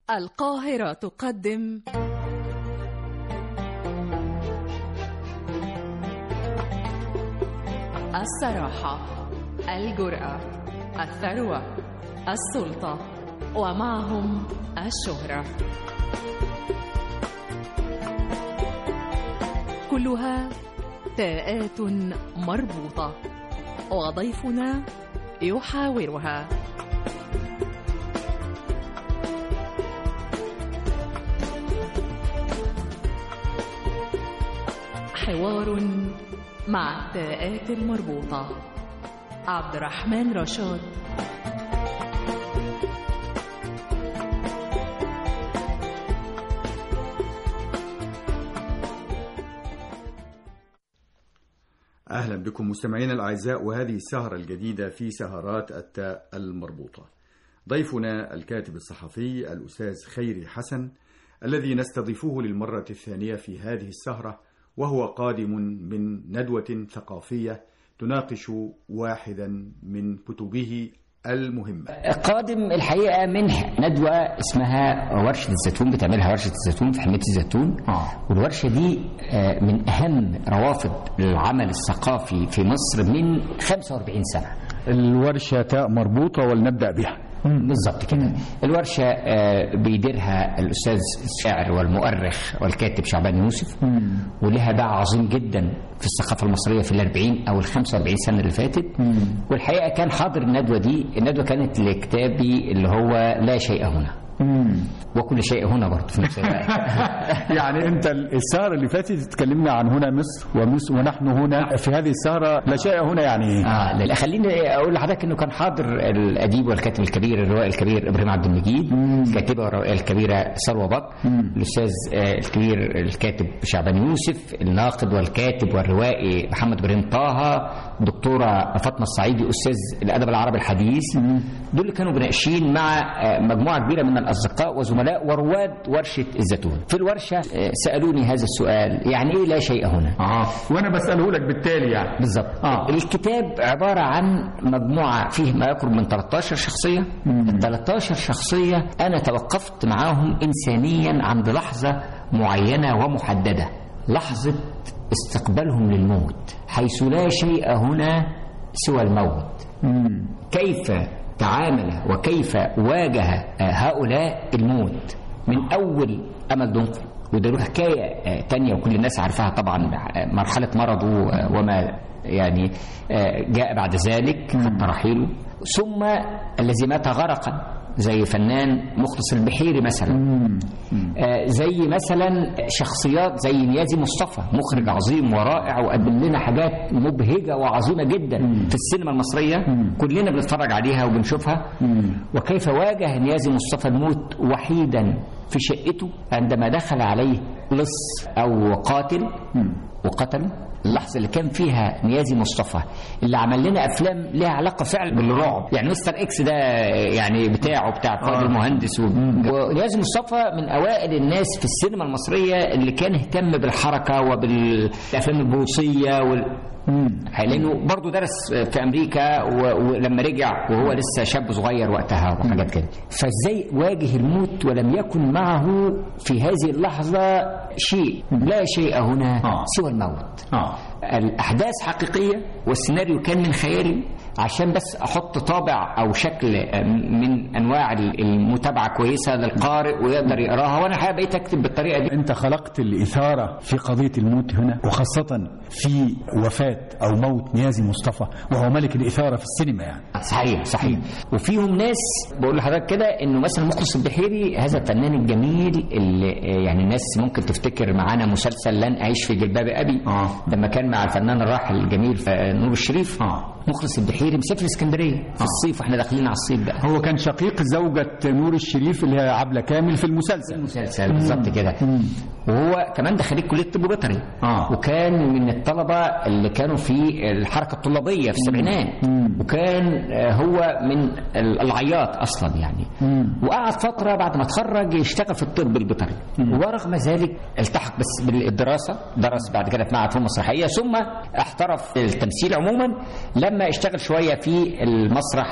القاهرة تقدم الصراحة، الجرأة، الثروة، السلطة، ومعهم الشهرة، كلها تاءات مربوطة، وضيفنا يحاورها. حوار مع التاءات المربوطة. عبد الرحمن رشاد. أهلا بكم مستمعينا الأعزاء، وهذه السهرة الجديدة في سهرات التاء المربوطة. ضيفنا الكاتب الصحفي الأستاذ خيري حسن، الذي نستضيفه للمرة الثانية في هذه السهرة، وهو قادم من ندوة ثقافية تناقش واحدا من كتبه المهمة. قادم الحقيقة من ندوة اسمها ورشة الزيتون، بتعملها ورشة الزيتون في حمية الزيتون. والورشة دي من أهم روافد العمل الثقافي في مصر من 45 سنة. الورشة تاء مربوطة، ولنبدأ بها. بالضبط كده. الورشة بيديرها الأستاذ الشاعر والمؤرخ والكاتب شعبان يوسف، ولها باع عظيم جدا في الثقافة المصرية في 40 أو 45 سنة اللي فاتت. والحقيقة كان حاضر الندوة دي. الندوة كانت لكتابي اللي هو لا شيء هنا وكل شيء هنا برضه في نفس الوقت. يعني انت السهره اللي فاتت اتكلمنا عن هنا مصر ونحن هنا، في هذه السهره لا شيء هنا يعني ايه؟ لا، خليني اقول لحضرتك انه كان حاضر الاديب والكاتب الكبير الروائي الكبير ابراهيم عبد المجيد، الكاتبه والروائيه الكبيره ثروه بكر، الاستاذ الكبير الكاتب شعبان يوسف، الناقد والكاتب والروائي محمد ابراهيم طه، الدكتوره فاطمه الصعيدي استاذ الادب العربي الحديث. دول اللي كانوا مناقشين مع مجموعه كبيره من الأصدقاء وزملاء ورواد ورشة الزيتون. في الورشة سألوني هذا السؤال، يعني إيه لا شيء هنا؟ وأنا بسأله لك بالتالي يعني. بالضبط. الكتاب عبارة عن مجموعة فيه ما يقرب من 13 شخصية. 13 شخصية أنا توقفت معاهم إنسانيا عند لحظة معينة ومحددة، لحظة استقبالهم للموت، حيث لا شيء هنا سوى الموت. كيف تعامل وكيف واجه هؤلاء الموت من أول أمل دنقل، وده له حكاية تانية وكل الناس عارفاها طبعا، مرحلة مرضه وما يعني جاء بعد ذلك حتى رحيله، ثم الذي مات غرقا زي فنان مخلص البحيري مثلا، زي مثلا شخصيات زي نيازي مصطفى، مخرج عظيم ورائع وقدم لنا حاجات مبهجة وعظيمة جدا في السينما المصرية، كلنا بنتفرج عليها وبنشوفها. وكيف واجه نيازي مصطفى الموت وحيدا في شقته عندما دخل عليه لص أو قاتل وقتله. اللحظة اللي كان فيها نيازي مصطفى اللي عمل لنا أفلام لها علاقة فعلا بالرعب، يعني مستر إكس ده يعني بتاع فؤاد المهندس. ونيازي مصطفى من أوائل الناس في السينما المصرية اللي كان اهتم بالحركة وبالأفلام البوليسية لأنه برضو درس في أمريكا ولما رجع وهو لسه شاب صغير وقتها وحاجات كده. فإزاي واجه الموت ولم يكن معه في هذه اللحظة شيء، لا شيء هنا سوى الموت. الأحداث حقيقية والسيناريو كان من خيالي، عشان بس أحط طابع أو شكل من أنواع المتابعة كويسة للقارئ ويقدر يقراها. وأنا حابب بقيت أكتب بالطريقة دي. أنت خلقت الإثارة في قضية الموت هنا، وخاصة في وفاة أو موت نيازي مصطفى وهو ملك الإثارة في السينما يعني. صحيح. وفيهم ناس بقول لحضرتك كده إنه مثلا مخلص البحيري هذا الفنان الجميل اللي يعني الناس ممكن تفتكر معانا مسلسل لن أعيش في جلباب أبي لما كان مع الفنان الراحل الجميل نور الشريف. مخلص البحيري مسافر اسكندريه في الصيف واحنا داخلين على الصيف بقى. هو كان شقيق زوجة نور الشريف اللي هي عبلة كامل في المسلسل بالظبط كده. وهو كمان ده خريج كليه طب بيطري، وكان من الطلبه اللي كانوا في الحركه الطلابيه في السبعينات، وكان هو من العياط اصلا يعني. وقعد فتره بعد ما اتخرج يشتغل في الطب البيطري، ورغم ذلك التحق بس بالدراسه، درس بعد كده في معهد فنون مسرحيه، ثم احترف التمثيل عموما لما اشتغل شويه في المسرح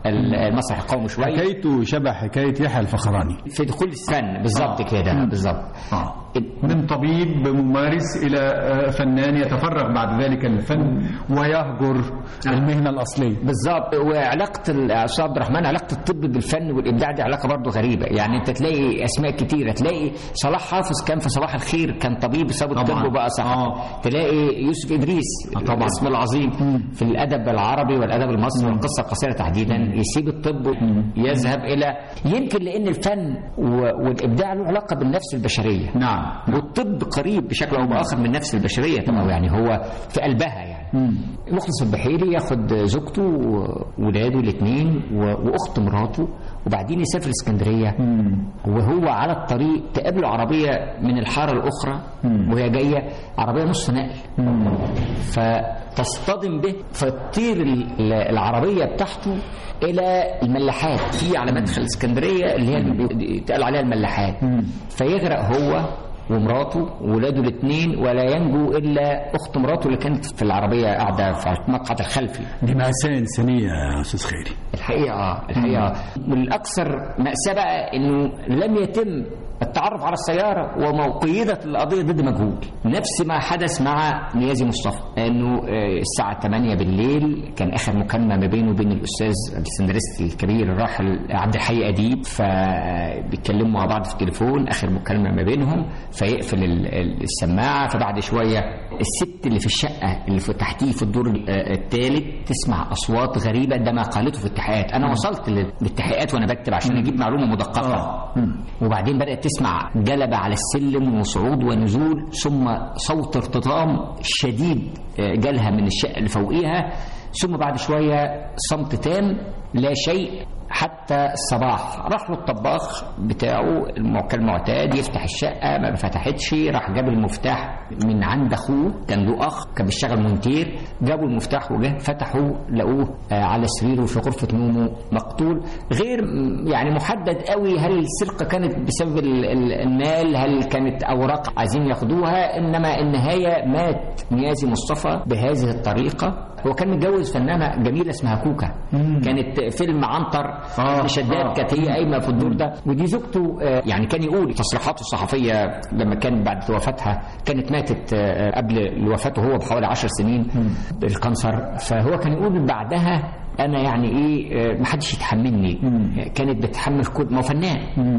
المسرح القومي شويه. حكايته شبه حكايه يحيى الفخراني في دخول الفن بالظبط كده بالظبط. من طبيب ممارس إلى فنان يتفرغ بعد ذلك للفن ويهجر المهنة الأصلية. بالظبط. وعلاقة الأستاذ عبد الرحمن، علاقة الطب بالفن والإبداع دي علاقة برضه غريبة. يعني أنت تلاقي أسماء كتيرة، تلاقي صلاح حافظ كان في صباح الخير كان طبيب ساب الطب وبقى صحفي. تلاقي يوسف إدريس الاسم العظيم في الأدب العربي والأدب المصري والقصة القصيرة تحديدا يسيب الطب يذهب إلى، يمكن لأن الفن والإبداع له علاقة بالنفس البشرية. نعم. والطب قريب بشكل او باخر من نفس البشريه طبعا، يعني هو في قلبها. يعني مخلص البحيري ياخد زوجته وولاده الاثنين واخت مراته وبعدين يسافر اسكندريه، وهو على الطريق تقابله عربيه من الحاره الاخرى وهي جايه عربيه نص نقل، فتصطدم به فتطير العربيه بتاعته الى الملاحات في على مدخل اسكندريه اللي هي بيتقال عليها الملاحات، فيغرق هو ومراته وولاده الاثنين ولا ينجو الا اخت مراته اللي كانت في العربيه قاعده في المقعد الخلفي. دي مأساة إنسانية يا استاذ خيري. الحقيقه والاكثر مأساة بقى انه لم يتم التعرف على السيارة وقيدت القضية ضد مجهول، نفس ما حدث مع نيازي مصطفى، انه الساعة 8 بالليل كان اخر مكالمة ما بينه وبين الاستاذ السيناريست الكبير الراحل عبد الحي اديب، فبيتكلموا مع بعض في التليفون اخر مكالمة ما بينهم، فيقفل السماعة، فبعد شوية الست اللي في الشقة اللي في تحتيه في الدور الثالث تسمع اصوات غريبة، ده ما قالته في التحقيقات. انا وصلت للتحقيقات وانا بكتب عشان اجيب معلومة مدققة. وبعدين بدأت تسمع جلبة على السلم وصعود ونزول، ثم صوت ارتطام شديد جالها من الشقة اللي فوقيها، ثم بعد شوية صمت تام لا شيء حتى الصباح. راح له الطباخ بتاعه كالمعتاد يفتح الشقة، ما فتحتش، راح جاب المفتاح من عند أخوه، كان له أخ كان بيشتغل مونتير، جابوا المفتاح وجه فتحوا لقوه على سريره في غرفة نومه مقتول. غير يعني محدد قوي هل السرقة كانت بسبب المال، هل كانت أوراق عايزين ياخدوها، إنما النهاية مات نيازي مصطفى بهذه الطريقة. هو كان متجوز فنانة جميلة اسمها كوكا، كانت فيلم عنتر شداد كانت هي قايمة في الدور ده، ودي زوجته. يعني كان يقول تصريحاته الصحفية لما كان بعد وفاتها، كانت ماتت قبل وفاته هو بحوالي 10 سنين بالكانسر، فهو كان يقول بعدها انا يعني ايه ما حدش يتحملني. كانت بتحمل كل ما هو فنان،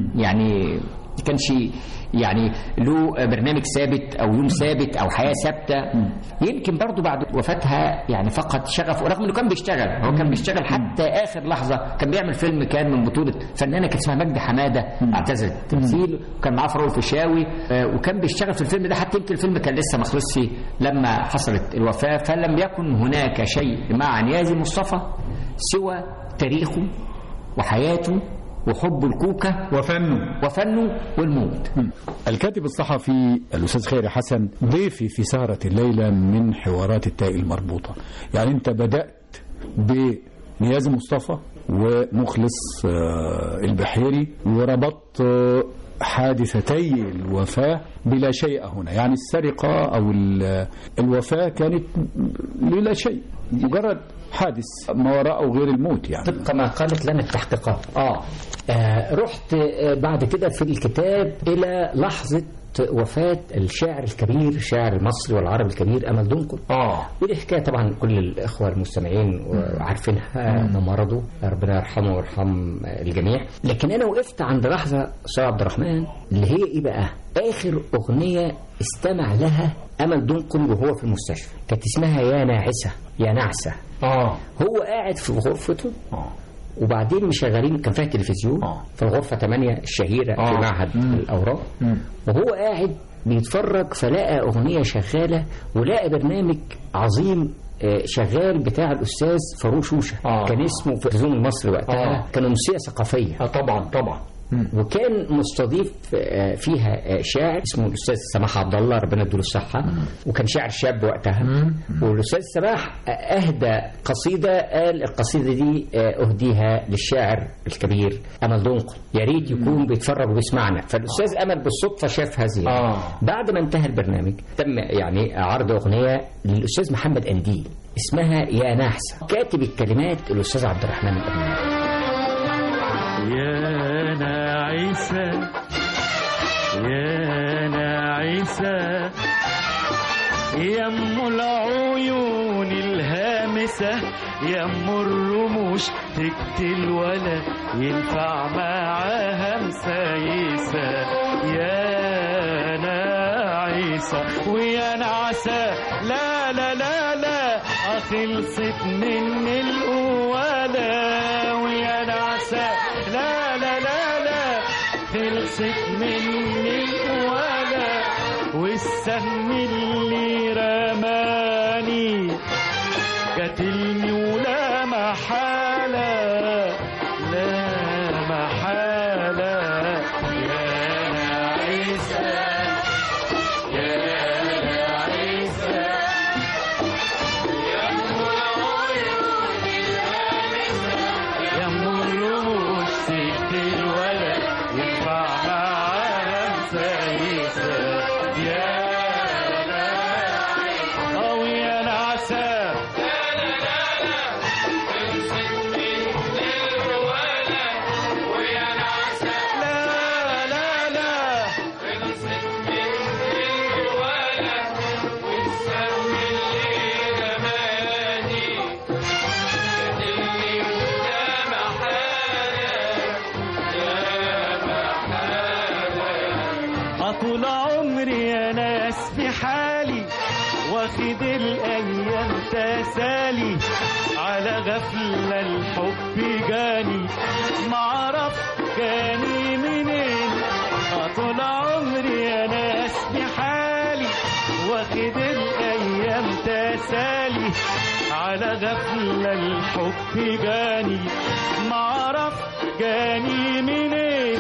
يعني ما كانش يعني له برنامج ثابت او يوم ثابت او حياه ثابته. يمكن برضو بعد وفاتها يعني فقد شغفه، رغم انه كان بيشتغل، هو كان بيشتغل حتى اخر لحظه. كان بيعمل فيلم كان من بطوله فنانه كانت اسمها مجدي حماده اعتزلت التمثيل، وكان معاه فاروق الفيشاوي، وكان بيشتغل في الفيلم ده. حتى يمكن الفيلم كان لسه ما خلصش لما حصلت الوفاه، فلم يكن هناك شيء مع نيازي مصطفى سوى تاريخه وحياته وحب الكوكا وفنه والموت. الكاتب الصحفي الأستاذ خيري حسن ضيفي في سهرة الليلة من حوارات التاء المربوطة. يعني أنت بدأت بنيازي مصطفى ومخلص البحيري، وربطت حادثتي الوفاة بلا شيء هنا، يعني السرقة أو الوفاة كانت بلا شيء، مجرد حادث ما وراءه غير الموت، يعني طبقا ما قالت لنا التحقيقات. رحت بعد كده في الكتاب إلى لحظة وفاة الشاعر الكبير، الشاعر المصري والعربي الكبير أمل دنقل. ودي حكاية طبعا كل الإخوة المستمعين عارفينها، مرضه ربنا يرحمه ويرحم الجميع. لكن أنا وقفت عند لحظة أستاذ عبد الرحمن اللي هي إيه بقى؟ آخر أغنية استمع لها أمل دنقل وهو في المستشفى، كانت اسمها يا ناعسة يا نعسة. هو قاعد في غرفته، وبعدين مشغلين كان فيها تلفزيون في الغرفة 8 الشهيرة في معهد الأوراق، وهو قاعد بيتفرج فلقى أغنية شغالة، ولقى برنامج عظيم شغال بتاع الأستاذ فاروق شوشة. كان اسمه في التلفزيون المصري وقتها كان أمسية ثقافية. طبعا. وكان مستضيف فيها شاعر اسمه الأستاذ سماح عبد الله ربنا يديله الصحة، وكان شاعر شاب وقتها. والأستاذ سماح أهدى قصيدة، قال القصيدة دي أهديها للشاعر الكبير أمل دنقل، يا ريت يكون بيتفرج وبيسمعنا. فالأستاذ أمل بالصدفة شاف هذه. بعد ما انتهى البرنامج تم يعني عرض أغنية للأستاذ محمد أنديل اسمها يا نحسة، كاتب الكلمات الأستاذ عبد الرحمن الأمين. يا ناعسة يا ناعسة يا ام العيون الهامسة يا ام الرموش تقتل ولا ينفع معاها مسايسة يا ناعسة ويا نعسة لا لا لا لا خلصت من القوالة ويا نعسة لا لا لا لا خلصت من القوالة والسهم اللي رماني قتلني ولا محالة لا محالة يا ناعسة يا ناعسة يا ام العيون الهامسة يا ام الرموش تقتل ولا ينفع معاها مسايسة يا ناعسة أو يا نعسة طول عمري يا ناس في حالي واخد الايام تسالي على غفلة الحب جاني معرف جاني منين طول عمري يا ناس في حالي واخد الايام تسالي على غفلة الحب جاني معرف جاني منين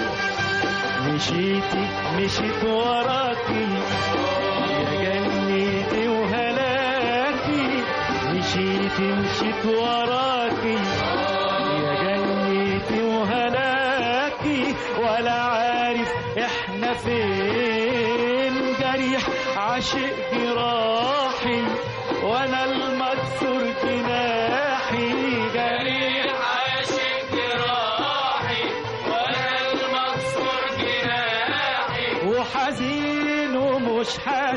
مشيت وراكي يا جنتي وهلاكي مشيت وراكي يا جنتي وهلاكي ولا عارف احنا فين جريح عاشق جراحي وانا المكسور جناحي جريح عاشق جراحي وانا المكسور جناحي وحزين ومش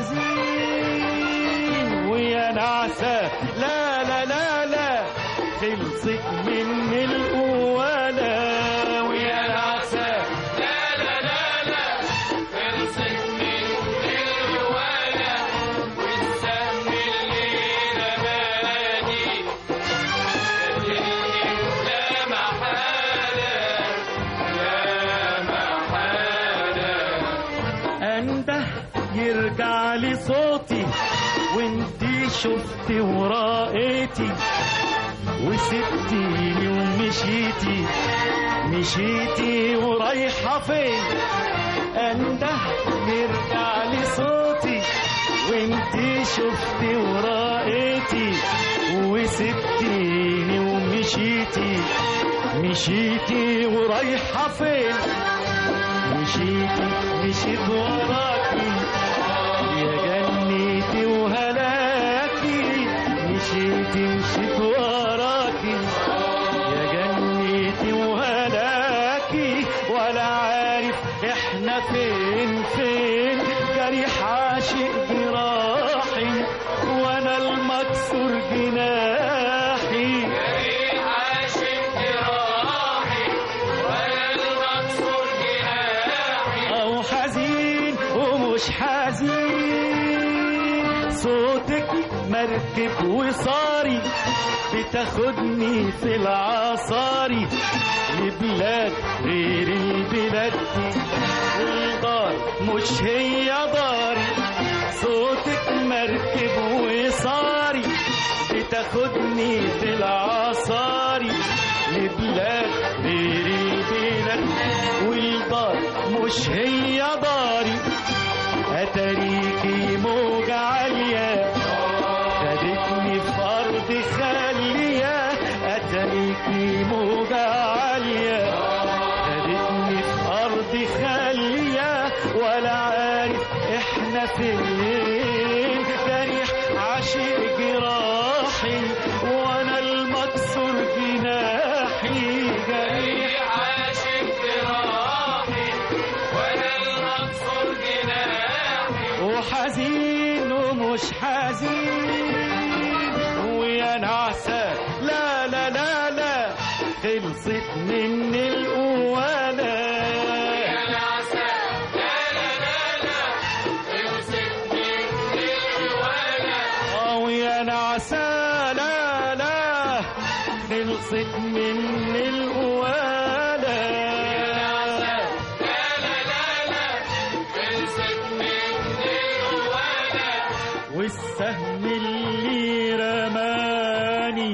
حزين ويا نعسة لا لا لا لا خلصت من القوالة ويا نعسة لا لا لا لا خلصت من القوالة والسهم اللي رماني قتلني لا محالة لا محالة انده يرجع لي صوتي وانتي شفتي ورائتي وسبتيني ومشيتي ورايحة فين انده يرجع لي صوتي وانتي شفتي ورائتي وسبتيني ومشيتي ورايحة فين مشيت وراكي يا جنتي وهلاكي مشيت وراكي يا جنتي وهلاكي ولا عارف احنا فين جريح عاشق جراحي وانا المكسور جناحي جريح عاشق جراحي وانا المكسور جناحي او حزين ومش حزين صوتك مركب وصاري بتاخدني في العصاري لبلاد غير البلاد دي الدار مش هي داري صوتك مركب وصاري بتاخدني في العصاري لبلاد غير البلاد والدار مش هي داري اتاريكي موجة عالية خدتني في أرض خالية أتاريكي موجة عالية خدتني في أرض خالية ولا عارف إحنا فين جريح عاشق جراحي وأنا المكسور جناحي جريح عاشق وحزين ومش حزين ويا نعسة لا لا لا لا خلصت مني القوالة يا نعسة لا لا لا لا خلصت مني القوالة ويا نعسة لا لا خلصت مني القوالة يا نعسة لا لا لا لا خلصت مني القوالة والسهم اللي رماني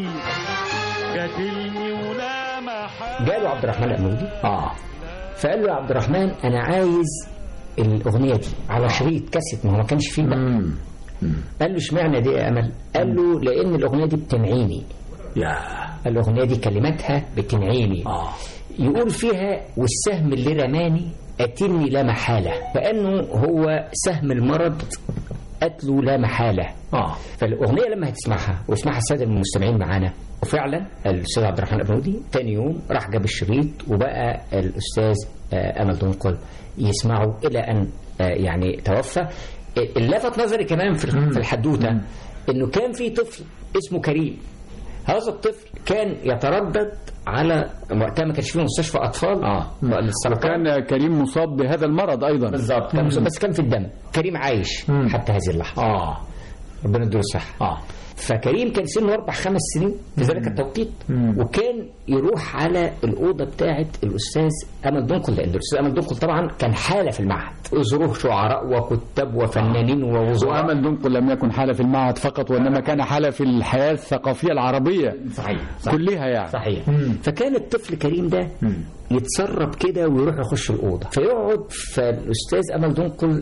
قتلني ولا محل. جاله عبد الرحمن الأبنودي فقال له يا عبد الرحمن أنا عايز الأغنية دي على شريط كاسيت، ما كانش فيه بقى. قال له اشمعنى دي يا أمل؟ قال له لأن الأغنية دي بتنعيني. الأغنية دي كلماتها بتنعيني. يقول فيها والسهم اللي رماني قتلني لا محالة، فأنه هو سهم المرض قتله لا محالة. فالأغنية لما هتسمعها واسمعها السادة المستمعين معانا، وفعلا الأستاذ عبد الرحمن الأبنودي تاني يوم راح جاب الشريط وبقى الأستاذ أمل دنقل يسمعه إلى أن يعني توفى. اللفت نظري كمان في الحدوتة إنه كان في طفل اسمه كريم. هذا الطفل كان يتردد على وقتها ما كانش فيه مستشفى أطفال وكان كريم مصاب بهذا المرض أيضا. بالضبط، كان مصاب بس كان في الدم. كريم عايش حتى هذه اللحظة. ربنا يديله الصحة. فكريم كان سنه 4-5 سنين في ذلك التوقيت، وكان يروح على الأوضة بتاعة الأستاذ أمل دنقل، لأن الأستاذ أمل دنقل طبعا كان حالة في المعهد، ظروف شعراء وكتاب وفنانين ووزراء. وأمل دنقل لم يكن حالة في المعهد فقط، وإنما كان حالة في الحياة الثقافية العربية. صحيح. كلها يعني. صحيح. فكان الطفل كريم ده يتسرب كده ويروح يخش الأوضة فيقعد. فالأستاذ أمل دنقل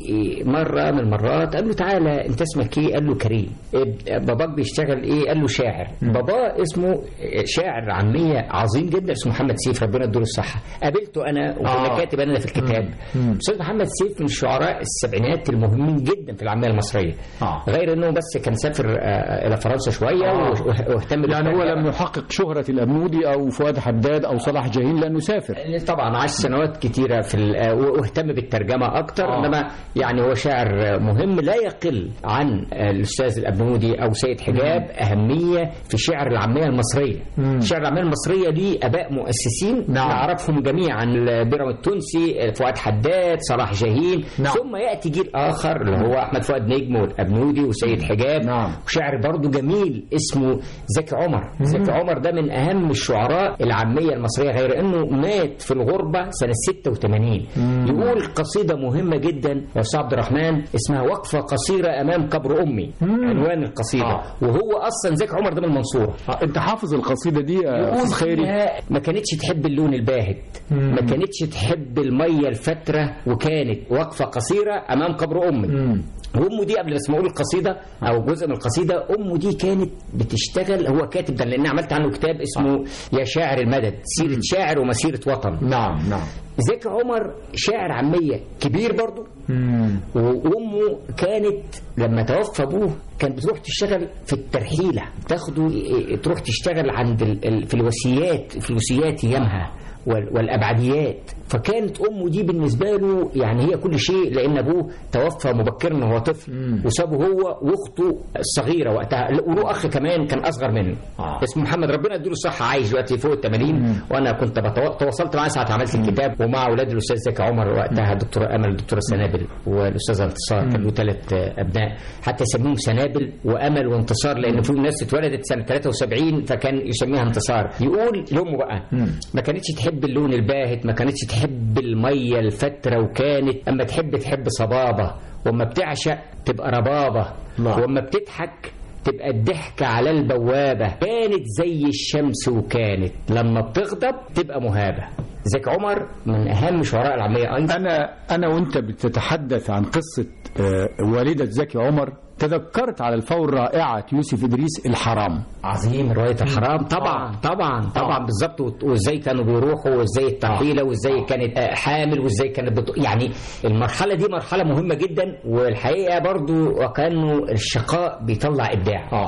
مرة من المرات قال له تعالى أنت اسمك إيه؟ قال له كريم. باباك بيشتغل إيه؟ قال له شاعر. بابا اسمه شاعر عامية عظيم جدا اسمه محمد سيف ربنا يديله الصحة. قابلته أنا وكنا كاتب أنا في الكتاب. أستاذ محمد سيف من الشعراء السبعينات المهمين جدا في العامية المصرية. غير أنه بس كان سافر إلى فرنسا شوية واهتم يعني هو لم يحقق شهرة الأبنودي أو فؤاد حداد أو صلاح جاهين لأنه سافر. طبعا عاش سنوات كثيرة واهتم بالترجمة أكتر. إنما يعني هو شاعر مهم لا يقل عن الأستاذ الأبنودي أو سيد حجاب أهمية في شعر العامية المصرية. شعر العامية المصرية ليه آباء مؤسسين نعرفهم جميعا، البيرم التونسي، فؤاد حداد، صلاح جاهين. ثم يأتي جيل آخر اللي هو أحمد فؤاد نجم والأبنودي وسيد حجاب. وشاعر برضو جميل اسمه زكي عمر. زكي عمر ده من أهم الشعراء العامية المصرية، غير أنه مات في الغربة سنة 86. يقول قصيدة مهمة جدا يا أستاذ عبد الرحمن اسمها وقفة قصيرة أمام قبر أمي. عنوان القصيدة. وهو أصلا زكي عمر ده من المنصورة. أنت حافظ القصيدة دي يا أستاذ خيري؟ ما كانتش تحب اللون الباهت، ما كانتش تحب المية الفترة، وكانت وقفة قصيرة أمام قبر أمي. وأمه دي قبل ما اسمه القصيدة أو جزء من القصيدة، أمه دي كانت بتشتغل. هو كاتب ده لأن عملت عنه كتاب اسمه يا شاعر المدد، سيرة شاعر ومسيرة وطن. نعم. زكي عمر شاعر عامية كبير برضو. وأمه كانت لما توفى أبوه كانت بتروح تشتغل في الترحيلة، تاخده تروح تشتغل عند في الوسيات أيامها والأبعديات. فكانت أمه دي بالنسبة له يعني هي كل شيء، لأن أبوه توفى مبكرا وهو طفل، وسابه هو وأخته الصغيرة وقتها، وله أخ كمان كان أصغر منه اسمه محمد ربنا يديله الصحة، عايش دلوقتي فوق ال80. وأنا كنت تواصلت معاه ساعة عملت الكتاب، ومع أولاد الأستاذ زكي عمر وقتها الدكتورة أمل الدكتورة سنابل والأستاذة انتصار. كان له 3 أبناء حتى يسميهم سنابل وأمل وانتصار، لأن في ناس اتولدت سنة 73 فكان يسميها انتصار. يقول لأمه بقى ما كانتش تحب اللون الباهت، ما كانتش تحب المية الفترة، وكانت أما تحب صبابة، وأما بتعشق تبقى ربابة، وأما بتضحك تبقى الضحكة على البوابة، كانت زي الشمس وكانت لما بتغضب تبقى مهابة. زكي عمر من أهم شعراء العامية أيضا. أنا وأنت بتتحدث عن قصة والدة زكي عمر تذكرت على الفور رائعة يوسف إدريس الحرام. عظيم رواية الحرام طبعا بالضبط. وإزاي كانوا بيروحوا، وإزاي الترحيلة، وإزاي كانت حامل، وإزاي كانت يعني المرحلة دي مرحلة مهمة جدا. والحقيقة برضو وكأنه الشقاء بيطلع إبداع.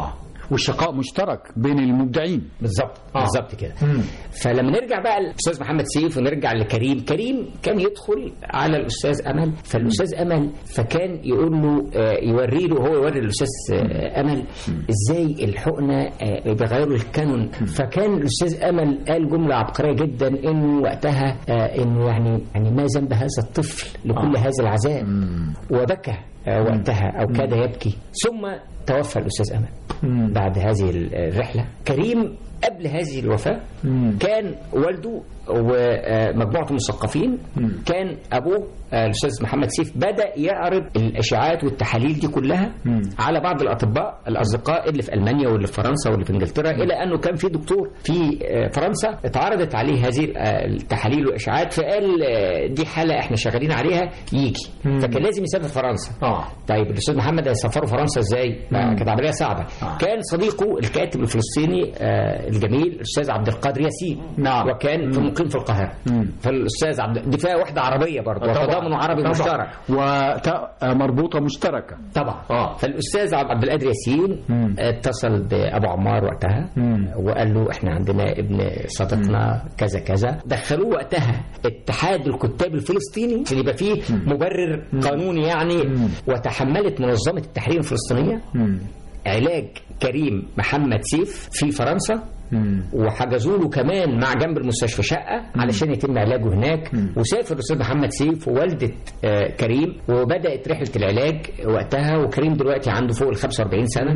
والشقاء مشترك بين المبدعين. بالظبط كده. فلما نرجع بقى الاستاذ محمد سيف ونرجع لكريم، كريم كان يدخل على الاستاذ امل، فالاستاذ امل فكان يقول له يوري له، هو يوري الاستاذ امل ازاي الحقنه بيغيروا الكانون. فكان الاستاذ امل قال جمله عبقريه جدا، انه وقتها انه يعني ما ذنب هذا الطفل لكل هذا العذاب، وبكى وقتها او كاد يبكي. ثم توفى الاستاذ امل بعد هذه الرحله. كريم قبل هذه الوفاة كان والده ومجموعة المثقفين، كان أبوه الأستاذ محمد سيف بدأ يعرض الأشعاعات والتحاليل دي كلها على بعض الأطباء الأصدقاء اللي في ألمانيا واللي في فرنسا واللي في إنجلترا، إلى أنه كان في دكتور في فرنسا اتعرضت عليه هذه التحاليل والأشعاعات، فقال دي حالة إحنا شغالين عليها يجي، فكان لازم يسافر فرنسا. طيب الأستاذ محمد هيسافروا فرنسا إزاي؟ كانت عملية صعبة. كان صديقه الكاتب الفلسطيني الجميل الأستاذ عبد القادر ياسين، وكان مقيم في القاهرة. فالأستاذ دي فيها وحدة عربية برضه، وتضامن عربي مشترك ومربوطة مشتركة طبعا. فالأستاذ عبد القادر ياسين اتصل بأبو عمار وقتها وقال له احنا عندنا ابن صديقنا كذا كذا. دخلوه وقتها اتحاد الكتاب الفلسطيني اللي يبقى فيه مبرر قانوني يعني. وتحملت منظمة التحرير الفلسطينية علاج كريم محمد سيف في فرنسا، وحجزوا له كمان مع جنب المستشفى شقة علشان يتم علاجه هناك. وسافر الأستاذ محمد سيف ووالدة كريم، وبدأت رحلة العلاج وقتها. وكريم دلوقتي عنده فوق ال 45 سنة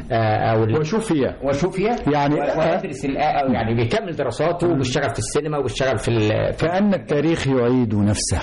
وشوفيا يعني ويدرس يعني بيكمل دراساته وبيشتغل في السينما وبيشتغل في كأن التاريخ يعيد نفسه.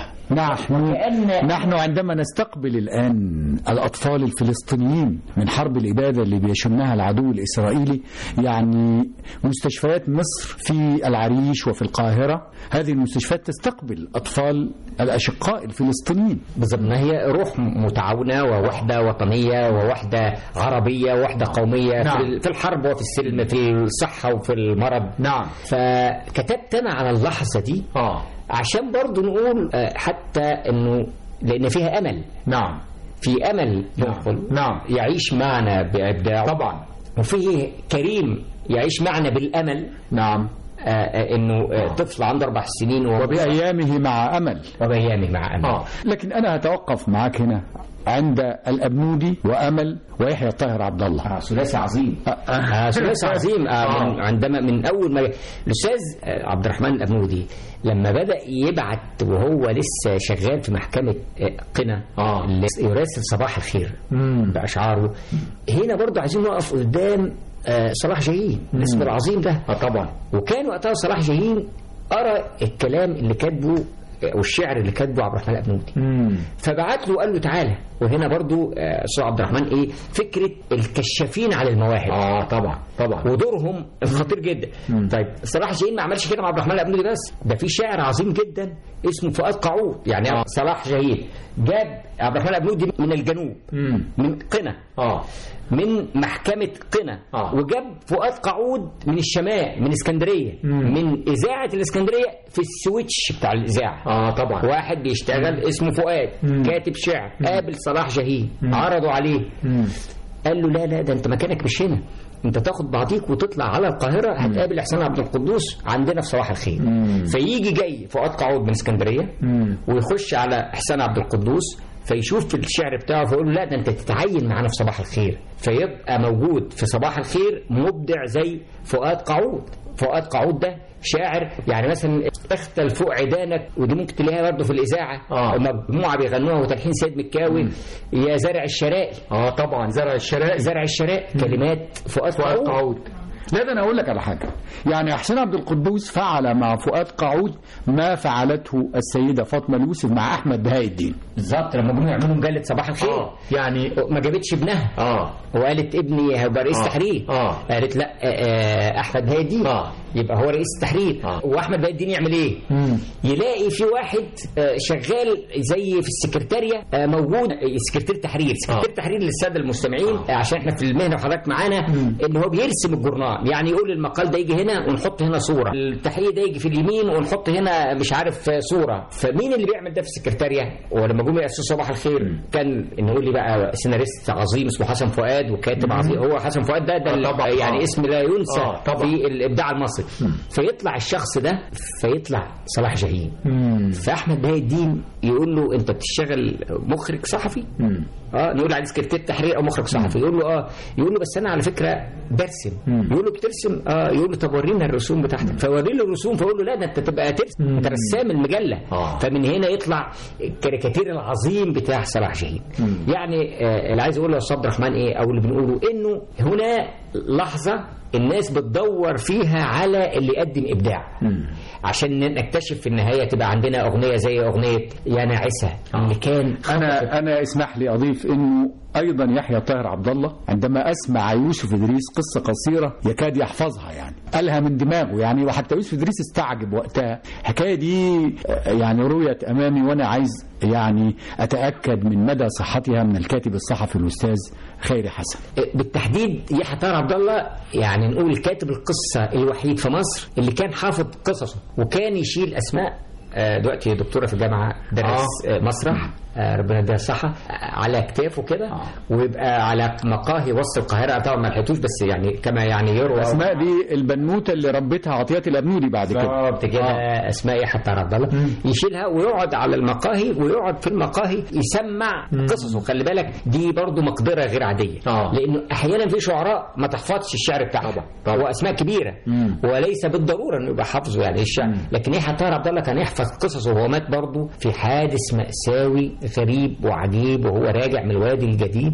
نحن عندما نستقبل الآن الأطفال الفلسطينيين من حرب الإبادة اللي بيشنها العدو الإسرائيلي، يعني مستشفيات مصر في العريش وفي القاهرة، هذه المستشفيات تستقبل أطفال الأشقاء الفلسطينيين. بالضبط، هي روح متعاونة ووحدة وطنية ووحدة عربية ووحدة قومية. في الحرب وفي السلم، في الصحة وفي المرض. فكتبت أنا على اللحظة دي عشان برضو نقول حتى انه لان فيها امل. في امل يدخل يعيش معنا بابداعه طبعا، وفيه كريم يعيش معنا بالامل. انه طفل عنده 4 سنين وبايامه مع امل. لكن انا هتوقف معاك هنا عند الأبنودي وأمل ويحيى الطاهر عبد الله. ثلاثي عظيم. ثلاثي عظيم. عندما من أول ما الأستاذ عبد الرحمن الأبنودي لما بدأ يبعت وهو لسه شغال في محكمة قنا يراسل صباح الخير بأشعاره، هنا برضو عايزين نقف قدام صلاح جاهين الاسم العظيم ده. طبعا. وكان وقتها صلاح جاهين أرى الكلام اللي كاتبه والشعر اللي كاتبه عبد الرحمن الأبنودي، فبعت له وقال له تعالى. وهنا برضو استاذ عبد الرحمن فكرة الكشافين على المواهب. طبعا ودورهم خطير جدا. طيب صلاح جاهين ما عملش كده مع عبد الرحمن الأبنودي بس، ده في شاعر عظيم جدا اسمه فؤاد قعود. يعني صلاح جاهين جاب عبد الرحمن الأبنودي من الجنوب من قنا من محكمة قنا وجاب فؤاد قعود من الشمال من اسكندرية من إذاعة الاسكندرية في السويتش بتاع الإذاعة. طبعا. واحد بيشتغل اسمه فؤاد كاتب شعر، قابل صلاح جاهين عرضوا عليه، قال له لا ده انت مكانك مش هنا، انت تاخد بعضيك وتطلع على القاهرة، هتقابل احسان عبد القدوس عندنا في صباح الخير. فيجي جاي فؤاد قعود من اسكندرية ويخش على احسان عبد القدوس فيشوف في الشعر بتاعه فيقول له لا ده انت تتعين معانا في صباح الخير، فيبقى موجود في صباح الخير مبدع زي فؤاد قعود. فؤاد قعود ده شاعر يعني مثلا اختل فوق عيدانك، ودي ممكن تلاقيها برضه في الإذاعة مجموعة بيغنوها وتلحين سيد مكاوي. يا زرع الشرائي. طبعا زرع الشرائي كلمات فؤاد قعود. لا ده انا اقول لك على حاجه، يعني حسين عبد القدوس فعل مع فؤاد قعود ما فعلته السيده فاطمه اليوسف مع احمد بهاء الدين. بالظبط، لما جم يعملوا مجله صباح الخير يعني ما جابتش ابنها وقالت ابني هيبقى رئيس تحرير، قالت لا احمد بهاء الدين يبقى هو رئيس التحرير. واحمد بهاء الدين يعمل ايه؟ يلاقي في واحد شغال زي في السكرتاريه موجود، سكرتير تحرير. سكرتير تحرير للساده المستمعين عشان احنا في المهنه وحضرتك معانا، ان هو بيرسم الجورنال، يعني يقول المقال ده يجي هنا ونحط هنا صوره، التحرير ده يجي في اليمين ونحط هنا مش عارف صوره. فمين اللي بيعمل ده في السكرتاريه؟ ولما جم ياسسوا صباح الخير كان نقول لي بقى سيناريست عظيم اسمه حسن فؤاد، وكاتب عظيم. هو حسن فؤاد ده يعني اسم لا ينسى في الابداع المصري. فيطلع الشخص ده فيطلع صلاح جاهين. فاحمد بهاء الدين يقول له انت بتشتغل مخرج صحفي؟ نقول عليه سكرتير تحرير او مخرج صحفي. يقول له يقول له بس انا على فكره برسم. يقول له بترسم؟ يقول له طب ورينا الرسوم بتاعتك. فوري له الرسوم، فيقول له لا ده انت تبقى ترسم، انت رسام المجله. فمن هنا يطلع الكاريكاتير العظيم بتاع صلاح جاهين. يعني اللي عايز اقوله يا استاذ عبد الرحمن ايه، او اللي بنقوله انه هنا لحظه الناس بتدور فيها على اللي يقدم إبداع عشان نكتشف في النهاية تبقى عندنا أغنية زي أغنية يا ناعسة اللي كان. أنا اسمح لي أضيف إنه أيضا يحيى طاهر عبد الله عندما أسمع يوسف إدريس قصة قصيرة يكاد يحفظها، يعني قالها من دماغه يعني، وحتى يوسف إدريس استعجب وقتها. الحكاية دي يعني رويت أمامي وأنا عايز يعني أتأكد من مدى صحتها من الكاتب الصحفي الأستاذ خيري حسن. بالتحديد يحيى طاهر عبد الله يعني نقول كاتب القصة الوحيد في مصر اللي كان حافظ قصصه وكان يشيل أسماء. دلوقتي دكتورة في الجامعة درس مسرح، ربنا يديها الصحة، على كتافه كده ويبقى على مقاهي وسط القاهرة. طبعا ما لحقتوش بس يعني كما يعني يروى. أسماء دي البنوتة اللي ربتها عطيات الأبنودي بعد كده. أسماء يحيى طاهر عبد الله يشيلها ويقعد على المقاهي ويقعد في المقاهي يسمع قصصه. خلي بالك دي برضو مقدرة غير عادية، لأنه أحيانا في شعراء ما تحفظش الشعر بتاعهم وأسماء كبيرة وليس بالضرورة إنه يبقى حافظه يعني الشعر، لكن يحيى طاهر عبد الله كان يحفظ قصصه. وهو مات برضو في حادث مأساوي غريب وعجيب وهو راجع من الوادي الجديد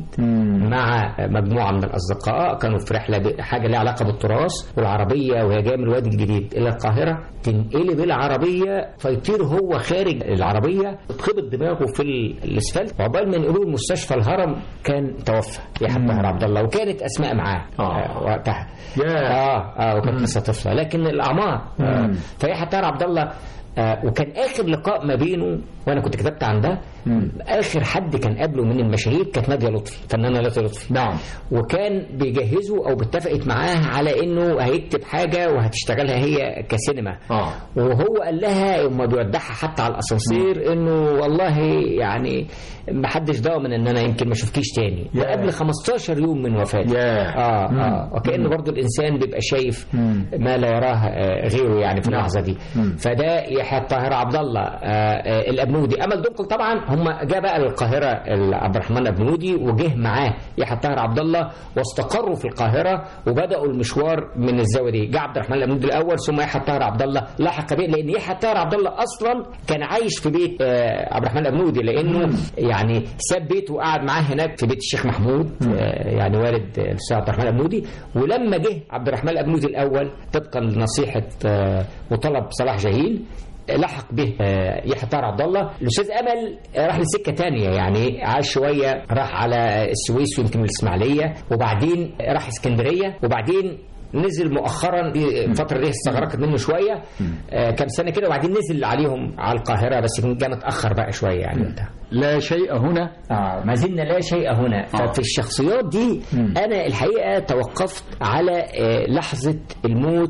مع مجموعة من الأصدقاء، كانوا في رحلة حاجة لها علاقة بالتراث، والعربية وهي جاية من الوادي الجديد إلى القاهرة تنقلب العربية فيطير هو خارج العربية، اتخبط دماغه في الاسفلت، وعقبال ما ينقلوه المستشفى الهرم كان توفى يحيى طاهر عبد الله، وكانت أسماء معاه وقتها. وكانت لسه طفلة لكن الأعمار. فيحيى طاهر عبد الله وكان آخر لقاء ما بينه وأنا كنت كتبت عن ده، آخر حد كان قبله من المشاهير كانت نادية لطفي، فنانة نادية لطفي. نعم. وكان بيجهزوا أو باتفقت معاه على إنه هيكتب حاجة وهتشتغلها هي كسينما. وهو قال لها وما بيودعها حتى على الأسانسير إنه والله يعني ما حدش ضامن إن أنا يمكن ما أشوفكيش تاني. ده قبل 15 يوم من وفاته. وكأنه برضو الإنسان بيبقى شايف ما لا يراه غيره يعني في اللحظة دي. فده يحيى طاهر عبد الله. الأبنودي أمل دنقل طبعا هم جاء بقى للقاهرة عبد الرحمن الأبنودي وجه معاه يحيى طاهر عبد الله واستقروا في القاهرة وبدأوا المشوار من الزاوية دي. جاء عبد الرحمن الأبنودي الأول ثم يحيى طاهر عبد الله لاحق به، لأن يحيى طاهر عبد الله أصلا كان عايش في بيت عبد الرحمن الأبنودي، لأنه يعني ساب بيته وقعد معاه هناك في بيت الشيخ محمود يعني والد الأستاذ عبد الرحمن الأبنودي. ولما جه عبد الرحمن الأبنودي الأول طبقا لنصيحة وطلب صلاح جاهين لحق به يحيى طاهر عبد الله. الأستاذ أمل راح لسكة تانية، يعني عاش شوية راح على السويس ويمكن الإسماعيلية وبعدين راح اسكندرية وبعدين نزل مؤخرا. الفترة دي استغرقت منه شوية كم سنة كده وبعدين نزل عليهم على القاهرة، بس كان متأخر بقى شوية يعني. لا شيء هنا ما زلنا لا شيء هنا. ففي الشخصيات دي أنا الحقيقة توقفت على لحظة الموت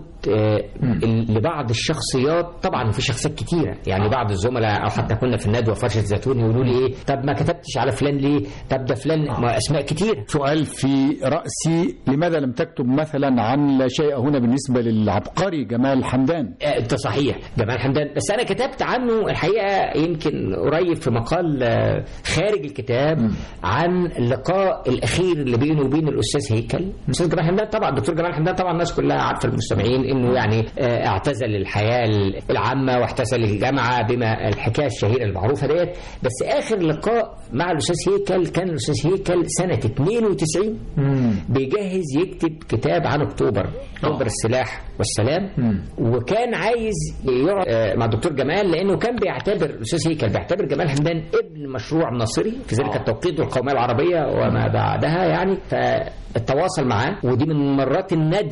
لبعض الشخصيات. طبعا في شخصيات كتيرة يعني بعض الزملاء أو حتى كنا في الندوة فرشة زيتون يقولوا لي إيه طب ما كتبتش على فلان ليه؟ طب ده فلان ما أسماء كتير. سؤال في رأسي، لماذا لم تكتب مثلا عن لا شيء هنا بالنسبة للعبقري جمال حمدان؟ ده صحيح جمال حمدان، بس أنا كتبت عنه الحقيقة يمكن قريب في مقال خارج الكتاب عن اللقاء الأخير اللي بينه وبين الأستاذ هيكل. الأستاذ جمال حمدان طبعا الدكتور جمال حمدان طبعا الناس كلها عارفة المستمعين إنه يعني اعتزل الحياة العامة واعتزل الجامعة بما الحكاية الشهيرة المعروفة ديت. بس آخر لقاء مع الأستاذ هيكل كان الأستاذ هيكل سنة 92 بيجهز يكتب كتاب عن أكتوبر السلاح والسلام، وكان عايز يقعد مع الدكتور جمال لأنه كان بيعتبر الأستاذ هيكل بيعتبر جمال حمدان ابن مشروع ناصري في ذلك التوقيت والقومية العربية وما بعدها يعني. فالتواصل معاه ودي من المرات النادرة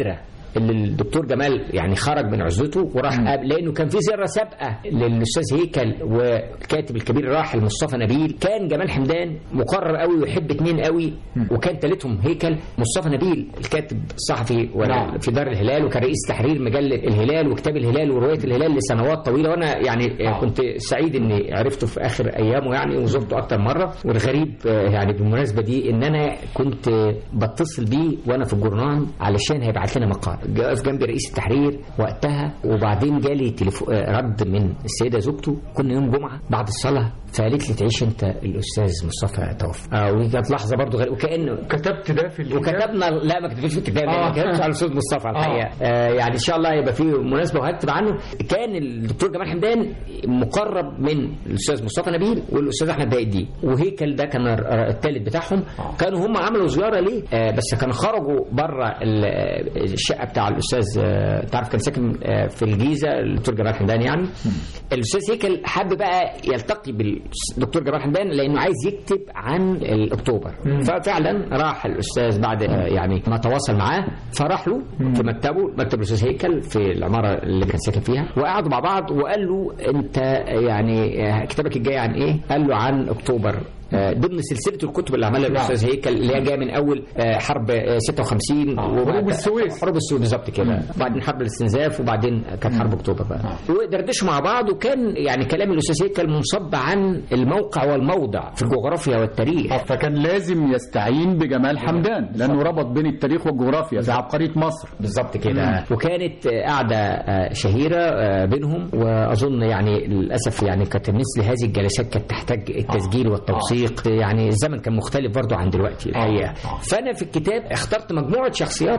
اللي الدكتور جمال يعني خرج من عزلته وراح لانه كان في زياره سابقه للاستاذ هيكل والكاتب الكبير الراحل مصطفى نبيل. كان جمال حمدان مقرر قوي ويحب اتنين قوي، وكان ثالثهم هيكل. مصطفى نبيل الكاتب الصحفي في دار الهلال، وكان رئيس تحرير مجله الهلال وكتاب الهلال وروايه الهلال لسنوات طويله، وانا يعني كنت سعيد اني عرفته في اخر ايامه يعني، وزرته اكتر مره. والغريب يعني بالمناسبه دي ان انا كنت بتصل بيه وانا في الجورنال علشان هيبعت لنا مقال. جاء جنبي رئيس التحرير وقتها، وبعدين جالي رد من السيده زوجته، كنا يوم جمعه بعد الصلاه، فقالت لي تعيش انت الاستاذ مصطفى توفى. وكانت لحظه برضه غريبه، وكانه كتبت ده في وكتبنا لا ما كتبتش في الكتاب، ما كتبتش على الاستاذ مصطفى الحقيقه. يعني ان شاء الله يبقى في مناسبه وهكتب عنه. كان الدكتور جمال حمدان مقرب من الاستاذ مصطفى نبيل والاستاذ احمد باقي الدين، وهيكل ده كان الثالث بتاعهم. كانوا هم عملوا زياره ليه، بس كانوا خرجوا بره الشقه بتاع الاستاذ، تعرف كان ساكن في الجيزه الدكتور جمال حمدان يعني. الاستاذ هيكل حب بقى يلتقي بالدكتور جمال حمدان لانه عايز يكتب عن الاكتوبر. ففعلا راح الاستاذ بعد يعني ما تواصل معاه، فراح له في مكتب الاستاذ هيكل في العماره اللي كان ساكن فيها، وقعدوا مع بعض وقال له انت يعني كتابك الجاي عن ايه؟ قال له عن اكتوبر ضمن سلسله الكتب اللي عملها الاستاذ هيكل، اللي هي جايه من اول حرب 56 حروب السويس بالظبط كده، وبعدين حرب الاستنزاف، وبعدين كانت حرب اكتوبر بقى. ودردشوا مع بعض، وكان يعني كلام الاستاذ هيكل منصب عن الموقع والموضع في الجغرافيا والتاريخ. فكان لازم يستعين بجمال حمدان لانه ربط بين التاريخ والجغرافيا في عبقريه مصر. بالظبط كده. وكانت قاعده شهيره بينهم، واظن يعني للاسف يعني كانت مثل هذه الجلسات كانت تحتاج التسجيل والتوثيق. يعني الزمن كان مختلف برضو عن دلوقتي الحقيقه. فانا في الكتاب اخترت مجموعه شخصيات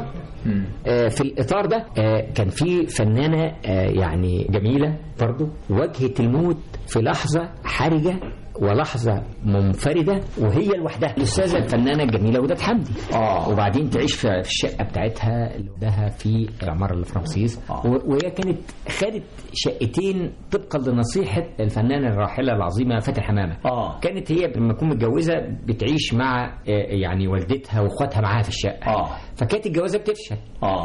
في الاطار ده. كان في فنانه يعني جميله برضو واجهت الموت في لحظه حرجه ولحظة منفردة وهي لوحدها، الأستاذة الفنانة الجميلة وداد حمدي. وبعدين تعيش في الشقة بتاعتها لوحدها في العمارة اللي في رمسيس. وهي كانت خدت شقتين طبقا لنصيحة الفنانة الراحلة العظيمة فاتن حمامة. كانت هي لما تكون متجوزة بتعيش مع يعني والدتها واخواتها معاها في الشقة. فكانت الجوازة بتفشل.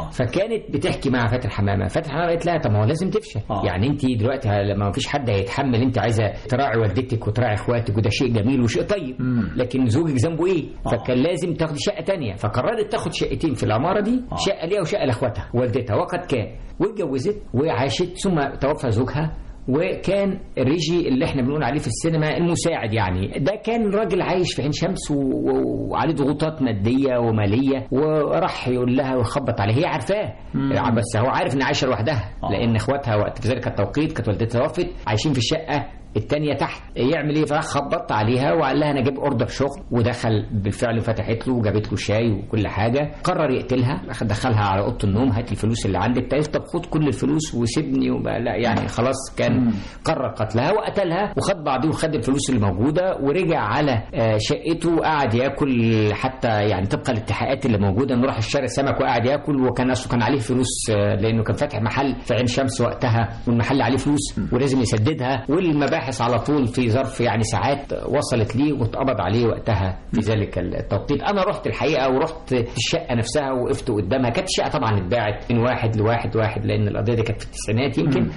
فكانت بتحكي مع فاتن حمامة. فاتن حمامة قالت لها طب ما هو لازم تفشل. يعني انت دلوقتي لما ما فيش حد هيتحمل، انت عايزة تراعي والدتك وتراعي اخواتك، وده شيء جميل وشيء طيب، لكن زوجك ذنبه ايه؟ فكان لازم تاخدي شقه تانية. فقررت تاخد شقتين في العماره دي، شقه ليها وشقه لاخواتها والدتها، وقد كان واتجوزت وعاشت. ثم توفى زوجها، وكان ريجي اللي احنا بنقول عليه في السينما المساعد يعني، ده كان راجل عايش في عين شمس وعليه ضغوطات ماديه وماليه، وراح يقول لها ويخبط عليها، هي عارفاه بس هو عارف ان عايشه لوحدها، لان اخواتها وقت في ذلك التوقيت كانت والدتها توفت عايشين في الشقه التانية تحت. يعمل ايه؟ فراح خبط عليها وقال لها انا جايب اوردر شغل، ودخل بالفعل فتحت له وجابت له شاي وكل حاجه. قرر يقتلها، دخلها على اوضه النوم، هات الفلوس اللي عندك. قالت طب خد كل الفلوس وسيبني لا يعني خلاص. كان قرر قتلها وقتلها، وخد بعضيه وخد الفلوس اللي موجوده ورجع على شقته وقعد ياكل، حتى يعني طبقا للاتحاقات اللي موجوده انه راح اشترى سمك وقعد ياكل. وكان اصله كان عليه فلوس لانه كان فاتح محل في عين شمس وقتها، والمحل عليه فلوس ولازم يسددها، والمباحث على طول في ظرف يعني ساعات وصلت ليه واتقبض عليه وقتها في ذلك التوقيت. انا رحت الحقيقه ورحت الشقه نفسها وقفت قدامها. كانت الشقه طبعا اتباعت من واحد لواحد لان القضيه دي كانت في التسعينات يمكن.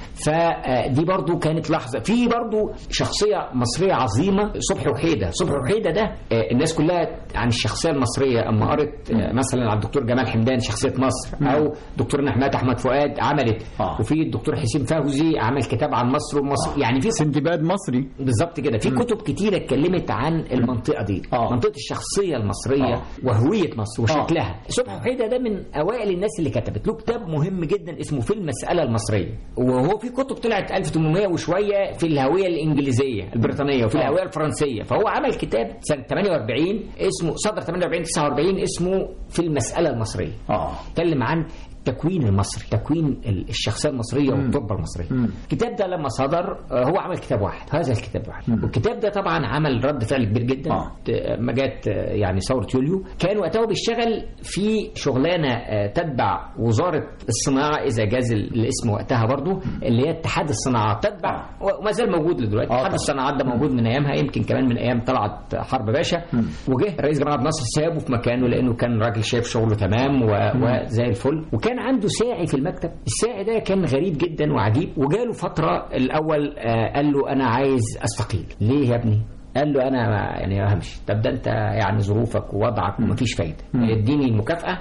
فدي برضو كانت لحظه. في برضو شخصيه مصريه عظيمه، صبحي وحيده. صبحي وحيده ده الناس كلها عن الشخصيه المصريه اما قرت مثلا على الدكتور جمال حمدان شخصيه مصر، او دكتور نحمات احمد فؤاد عملت، وفي الدكتور حسين فوزي عمل كتاب عن مصر ومصر، يعني في سندباد مصري بالظبط كده. في كتب كتيره اتكلمت عن المنطقه دي، منطقه الشخصيه المصريه وهويه مصر وشكلها. صبحي وحيده ده من اوائل الناس اللي كتبت له كتاب مهم جدا اسمه في المساله المصريه، وهو في كتب طلعت 1800 وشويه في الهويه الانجليزيه البريطانيه وفي الهويه الفرنسيه. فهو عمل كتاب سنه 48 اسمه صدر 48 49 اسمه في المساله المصريه. اتكلم عن التكوين المصري، تكوين الشخصيه المصريه والتربه المصريه. الكتاب ده لما صدر هو عمل كتاب واحد، هذا الكتاب واحد. والكتاب ده طبعا عمل رد فعل كبير جدا. ما جت يعني ثوره يوليو، كان وقتها بيشتغل في شغلانه تتبع وزاره الصناعه اذا جاز الاسم وقتها برضو، اللي هي اتحاد الصناعات، تتبع وما زال موجود دلوقتي. اتحاد الصناعات ده موجود من ايامها، يمكن كمان من ايام طلعت حرب باشا. وجه الرئيس جمال عبد الناصر سابه في مكانه لانه كان راجل شايف شغله تمام وزي الفل. وكان وكان عنده ساعي في المكتب. الساعي ده كان غريب جدا وعجيب، وجاله فترة الأول قال له أنا عايز أستقيل. ليه يا ابني؟ قال له انا يعني همشي. طب ده انت يعني ظروفك ووضعك ومفيش فايده، اديني المكافاه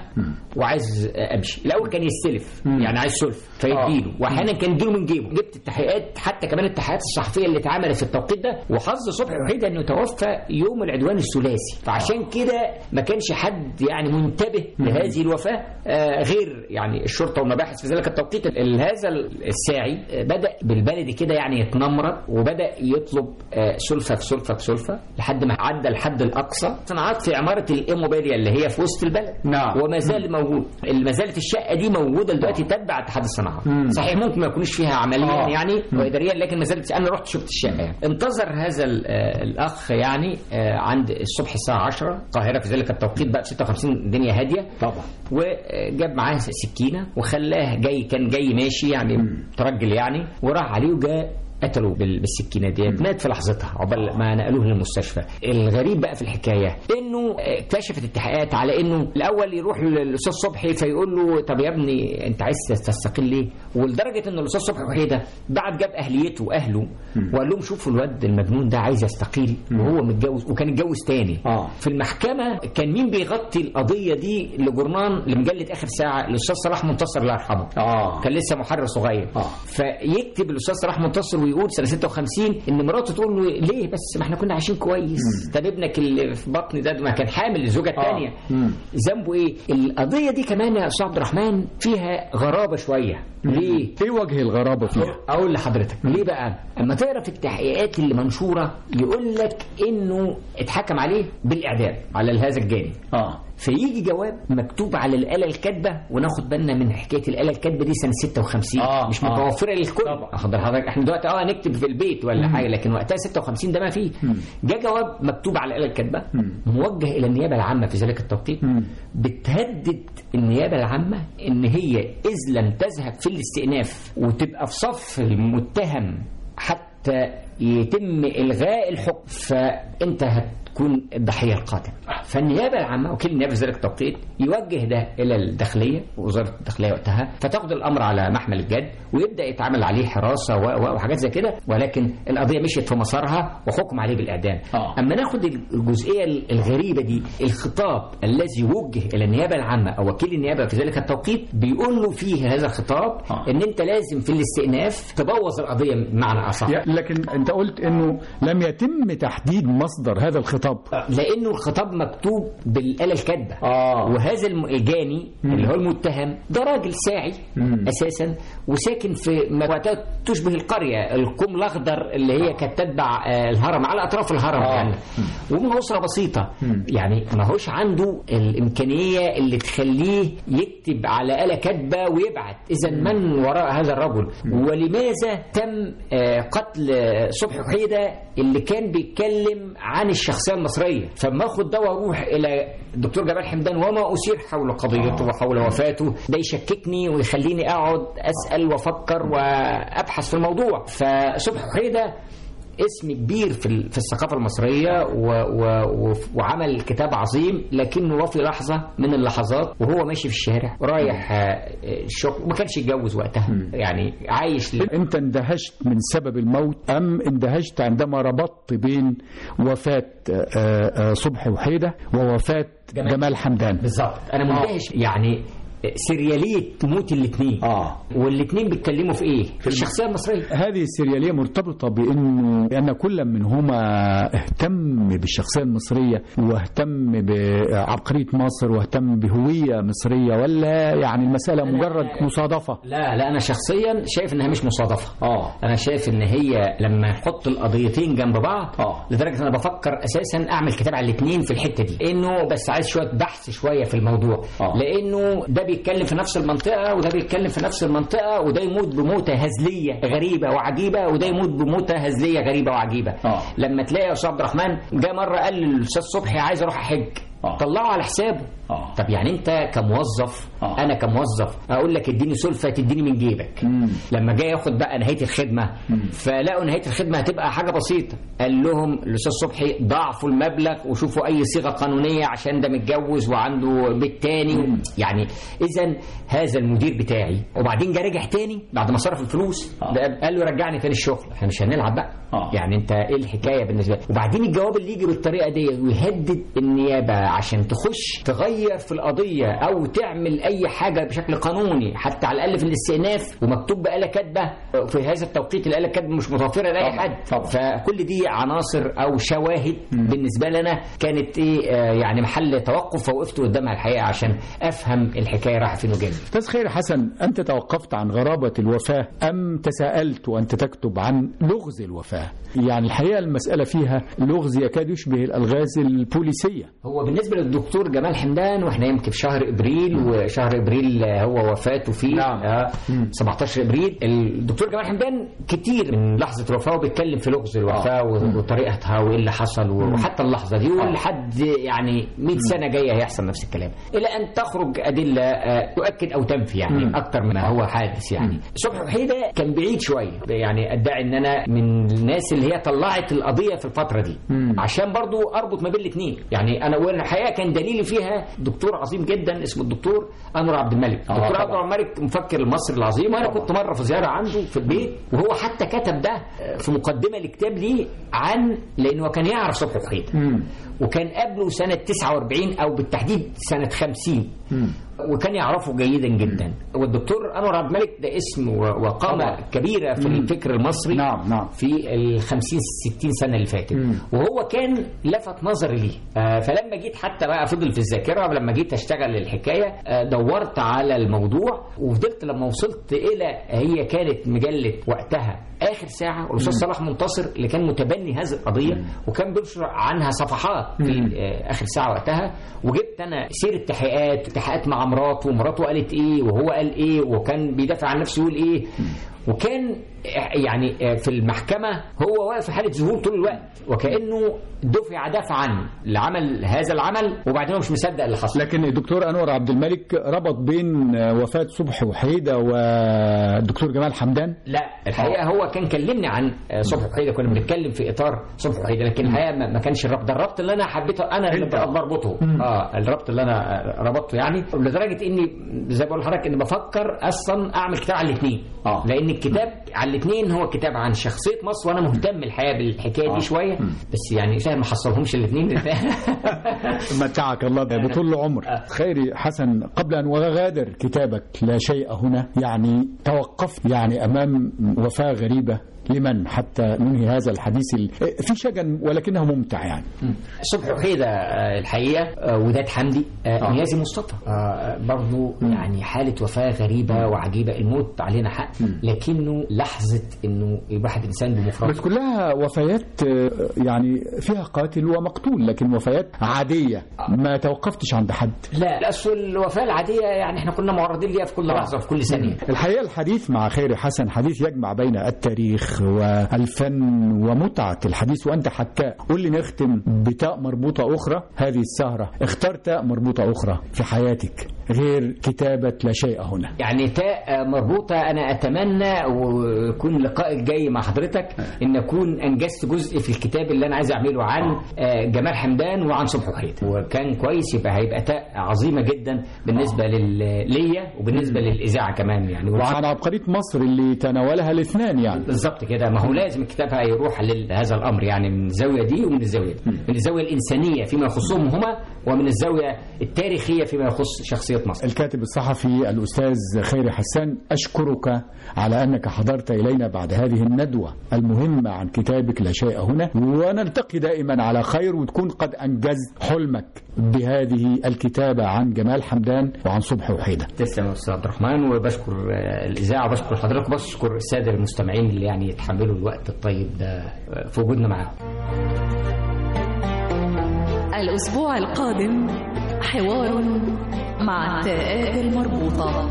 وعايز امشي. الاول كان يستلف يعني عايز سلف فيديله، واحيانا كان يديله من جيبه. جبت التحقيقات، حتى كمان التحقيقات الصحفيه اللي اتعملت في التوقيت ده، وحظ صبحي وحيده انه توفى يوم العدوان الثلاثي، فعشان كده ما كانش حد يعني منتبه لهذه الوفاه غير يعني الشرطه والمباحث في ذلك التوقيت. هذا الساعي بدا بالبلدي كده يعني يتنمرض، وبدا يطلب سلفه في سلفه في سلفة لحد ما عدى الحد الأقصى. صناعات في عمارة الإيموبيليا اللي هي في وسط البلد، وما زال موجود. ما زالت الشقة دي موجودة دلوقتي تتبع اتحاد الصناعات. صحيح ممكن ما يكونش فيها عمليا يعني وإداريا، لكن ما زالت. أنا رحت شفت الشقة يعني. انتظر هذا الأخ يعني عند الصبح الساعة 10 القاهرة في ذلك التوقيت بقى 56 الدنيا هادية طبعا، وجاب معاه سكينة وخلاه جاي، كان جاي ماشي يعني ترجل يعني، وراح عليه وجاء قتلوا بالسكينه ديت. مات في لحظتها عقبال ما نقلوه للمستشفى. الغريب بقى في الحكايه انه اكتشفت التحقيقات على انه الاول يروح للاستاذ صبحي فيقول له طب يا ابني انت عايز تستقيل ليه؟ ولدرجه ان الاستاذ صبحي وحيده بعد جاب اهليته واهله وقال لهم شوفوا الواد المجنون ده عايز يستقيل وهو متجوز، وكان اتجوز تاني. في المحكمه كان مين بيغطي القضيه دي لجورنان لمجله اخر ساعه؟ الاستاذ صلاح منتصر الله يرحمه. كان لسه محرر صغير. فيكتب الاستاذ صلاح منتصر ويقول سنة 56 ان مراته تقول له ليه بس ما احنا كنا عايشين كويس، طب ابنك اللي في بطني ده ما كان حامل الزوجة الثانية ذنبه ايه؟ القضية دي كمان يا استاذ عبد الرحمن فيها غرابة شوية. ليه؟ ايه وجه الغرابة فيها؟ اقول لحضرتك ليه بقى. اما تقرا في التحقيقات اللي منشورة يقول لك انه اتحكم عليه بالاعدام على هذا الجاني. فيجي جواب مكتوب على الآلة الكاتبة، وناخد بالنا من حكاية الآلة الكاتبة دي سنة 56 مش متوفرة للكل. أخد حضرتك احنا دلوقتي نكتب في البيت ولا حاجة، لكن وقتها 56 ده ما فيه. جاء جواب مكتوب على الآلة الكاتبة موجه إلى النيابة العامة في ذلك التوقيت، بتهدد النيابة العامة إن هي إذ لم تذهب في الاستئناف وتبقى في صف المتهم حتى يتم إلغاء الحكم، فأنت تكون الضحية القاتل. فالنيابة العامة وكيل النيابة في ذلك التوقيت يوجه ده إلى الداخلية ووزارة الداخلية وقتها، فتاخد الأمر على محمل الجد ويبدأ يتعامل عليه حراسة وحاجات زي كده، ولكن القضية مشيت في مسارها وحكم عليه بالإعدام. أما ناخد الجزئية الغريبة دي، الخطاب الذي وجه إلى النيابة العامة أو وكيل النيابة في ذلك التوقيت بيقول له فيه هذا الخطاب إن أنت لازم في الاستئناف تبوظ القضية بمعنى أصح. لكن أنت قلت إنه لم يتم تحديد مصدر هذا الخطاب، لأنه الخطاب مكتوب بالآلة الكاتبة. وهذا الجاني اللي هو المتهم ده راجل ساعي أساسا، وساكن في وقتها تشبه القرية الكوم الأخضر اللي هي كانت تتبع الهرم، على أطراف الهرم يعني، ومن أسرة بسيطة يعني ما هوش عنده الإمكانية اللي تخليه يكتب على آلة كاتبة ويبعت. إذا من وراء هذا الرجل؟ ولماذا تم قتل صبحي وحيدة اللي كان بيتكلم عن الشخصية المصرية؟ فما أخذ ده وأروح إلى الدكتور جمال حمدان وما أثير حول قضيته وحول وفاته، ده يشككني ويخليني أقعد أسأل وأفكر وأبحث في الموضوع. فصبحي وحيدة اسم كبير في الثقافة المصرية وعمل كتاب عظيم، لكنه في لحظة من اللحظات وهو ماشي في الشارع رايح الشغل، ما كانش يتجوز وقتها يعني عايش. انت اندهشت من سبب الموت ام اندهشت عندما ربطت بين وفاة صبحي وحيدة ووفاة جمال حمدان؟ بالظبط انا مندهش يعني سريالية موت الاثنين والاثنين بيتكلموا في ايه؟ في الشخصية المصرية. هذه السريالية مرتبطة بأن كل منهما اهتم بالشخصية المصرية واهتم بعبقرية مصر واهتم بهوية مصرية، ولا يعني المسألة مجرد مصادفة؟ لا أنا شخصيا شايف انها مش مصادفة. أنا شايف ان هي لما نحط القضيتين جنب بعض لدرجة انا بفكر اساسا اعمل كتاب على الاثنين في الحتة دي، انه بس عايز شوية بحث شوية في الموضوع. لانه ده بيتكلم في نفس المنطقة وده بيتكلم في نفس المنطقة، وده يموت بموتة هزلية غريبة وعجيبة وده يموت بموتة هزلية غريبة وعجيبة. لما تلاقي يا أستاذ عبد الرحمن جاء مرة قال للأستاذ صبحي عايز أروح أحج، طلعه على حسابه. طب يعني انت كموظف، انا كموظف اقول لك اديني سلفه تديني من جيبك. لما جاي ياخد بقى نهايه الخدمه، فلاقوا نهايه الخدمه هتبقى حاجه بسيطه، قال لهم الاستاذ صبحي ضاعفوا المبلغ وشوفوا اي صيغه قانونيه عشان ده متجوز وعنده بيت تاني. يعني اذا هذا المدير بتاعي وبعدين جه رجع تاني بعد ما صرف الفلوس، قال له رجعني تاني الشغل، احنا مش هنلعب بقى. يعني انت ايه الحكايه بالنسبه لك؟ وبعدين الجواب اللي يجي بالطريقه دي ويهدد النيابه عشان تخش تغير في القضيه او تعمل اي حاجه بشكل قانوني، حتى على الاقل في الاستئناف ومكتوب بآلة كاتبه في هذا التوقيت، الآلة كاتبه مش متوفره لاي حد. فكل دي عناصر او شواهد بالنسبه لنا كانت ايه يعني محل توقف، فوقفت قدامها الحقيقه عشان افهم الحكايه رايحه فين وجايه. استاذ خيري حسن، انت توقفت عن غرابه الوفاه ام تساءلت وانت تكتب عن لغز الوفاه؟ يعني الحقيقه المساله فيها لغز يكاد يشبه الالغاز البوليسيه. هو بالنسبه للدكتور جمال حمدان، واحنا يمكن في شهر ابريل، وشهر ابريل هو وفاته فيه 17 ابريل. الدكتور جمال حمدان كتير من لحظه الوفاه وبيتكلم في لغز الوفاه وطريقتها وايه اللي حصل، وحتى اللحظه دي ولحد يعني 100 سنه جايه هيحصل نفس الكلام، الى ان تخرج ادله تؤكد او تنفي يعني اكتر من هو حادث. يعني صبحي وحيده كان بعيد شويه، يعني ادعي ان انا من الناس اللي هي طلعت القضيه في الفتره دي عشان برضو اربط ما بين الاثنين. يعني انا والحقيقه كان دليلي فيها دكتور عظيم جدا اسمه الدكتور انور عبد الملك. الدكتور انور عبد الملك مفكر المصري العظيم، وانا كنت مره في زياره عنده في البيت، وهو حتى كتب ده في مقدمه لكتاب ليه عن، لانه كان يعرف صبحي وحيده وكان قبله سنه 49 او بالتحديد سنه 50 وكان يعرفه جيدا جدا. والدكتور انور عبد الملك ده اسم وقامه كبيره في الفكر المصري في ال 50 60 سنه اللي فاتت، وهو كان لفت نظري ليه. فلما جيت حتى بقى فضل في الذاكره، ولما جيت اشتغل الحكايه دورت على الموضوع، وفضلت لما وصلت الى هي كانت مجله وقتها اخر ساعه، والاستاذ صلاح منتصر اللي كان متبني هذه القضيه وكان بينشر عنها صفحات في اخر ساعه وقتها، وجبت انا سيره تحقيقات مع مراته، ومراته قالت ايه وهو قال ايه، وكان بيدافع عن نفسه يقول ايه، وكان يعني في المحكمة هو واقف في حالة ذهول طول الوقت، وكأنه دفع دفعا لعمل هذا العمل وبعدين مش مصدق اللي حصل. لكن الدكتور أنور عبد الملك ربط بين وفاة صبحي وحيدة والدكتور جمال حمدان؟ لا، الحقيقة هو كان كلمني عن صبحي وحيدة، كنا بنتكلم في إطار صبحي وحيدة، لكن الحقيقة ما كانش الربط ده. الربط اللي أنا حبيته أنا اللي بربطه، الربط اللي أنا ربطته يعني لدرجة إني زي ما بقول لحضرتك إني بفكر أصلا أعمل كتاب على الاثنين، لأن الكتاب على الاثنين هو كتاب عن شخصية مصر، وأنا مهتم الحقيقة بالحكاية دي شوية، بس يعني ما حصلهمش الاثنين. متعك الله بطول عمر. خيري حسن، قبل أن أغادر كتابك لا شيء هنا، يعني توقفت يعني أمام وفاة غريبة لمن حتى ننهي هذا الحديث في شجن ولكنه ممتع. يعني صبحي وحيدة الحقيقة، وداد حمدي، نيازي مصطفى، برضو يعني حالة وفاة غريبة وعجيبة. الموت علينا حق، لكنه لحظة انه الواحد انسان بمفرده. بس كلها وفيات يعني فيها قاتل ومقتول، لكن وفيات عادية، ما توقفتش عند حد. لا، اصل الوفاة العادية يعني احنا كنا معرضين ليها في كل لحظة في كل ثانية. الحقيقة الحديث مع خيري حسن حديث يجمع بين التاريخ والفن ومتعة الحديث، وأنت حكاء. قل لي نختم بتاء مربوطة أخرى. هذه السهرة اختار تاء مربوطة أخرى في حياتك غير كتابة لا شيء هنا. يعني تاء مربوطة، أنا أتمنى ويكون اللقاء الجاي مع حضرتك إن أكون أنجزت جزء في الكتاب اللي أنا عايز أعمله عن جمال حمدان وعن صبحي وحيدة، وكان كويس. يبقى هيبقى تاء عظيمة جدا بالنسبة ليا وبالنسبة للإذاعة كمان يعني، وعن عبقرية مصر اللي تناولها الاثنان. يعني بالظبط كده، ما هو لازم الكتاب يروح لهذا الأمر، يعني من الزاوية دي ومن الزاوية دي، من الزاوية الإنسانية فيما يخصهم هما، ومن الزاوية التاريخية فيما يخص شخصية مصر. الكاتب الصحفي الأستاذ خيري حسان، أشكرك على أنك حضرت إلينا بعد هذه الندوة المهمة عن كتابك لا شيء هنا، ونلتقي دائما على خير، وتكون قد أنجزت حلمك بهذه الكتابة عن جمال حمدان وعن صبحي وحيدة. تسلم يا أستاذ عبد الرحمن، وبشكر الإذاعة وبشكر حضرتك وبشكر السادة المستمعين اللي يعني يتحملوا الوقت الطيب ده في وجودنا معاكم. الأسبوع القادم حوار مع التاءات المربوطة.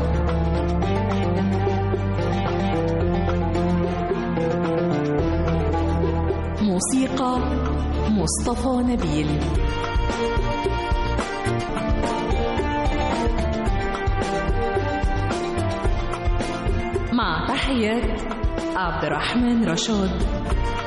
موسيقى مصطفى نبيل. مع تحيات عبد الرحمن رشاد.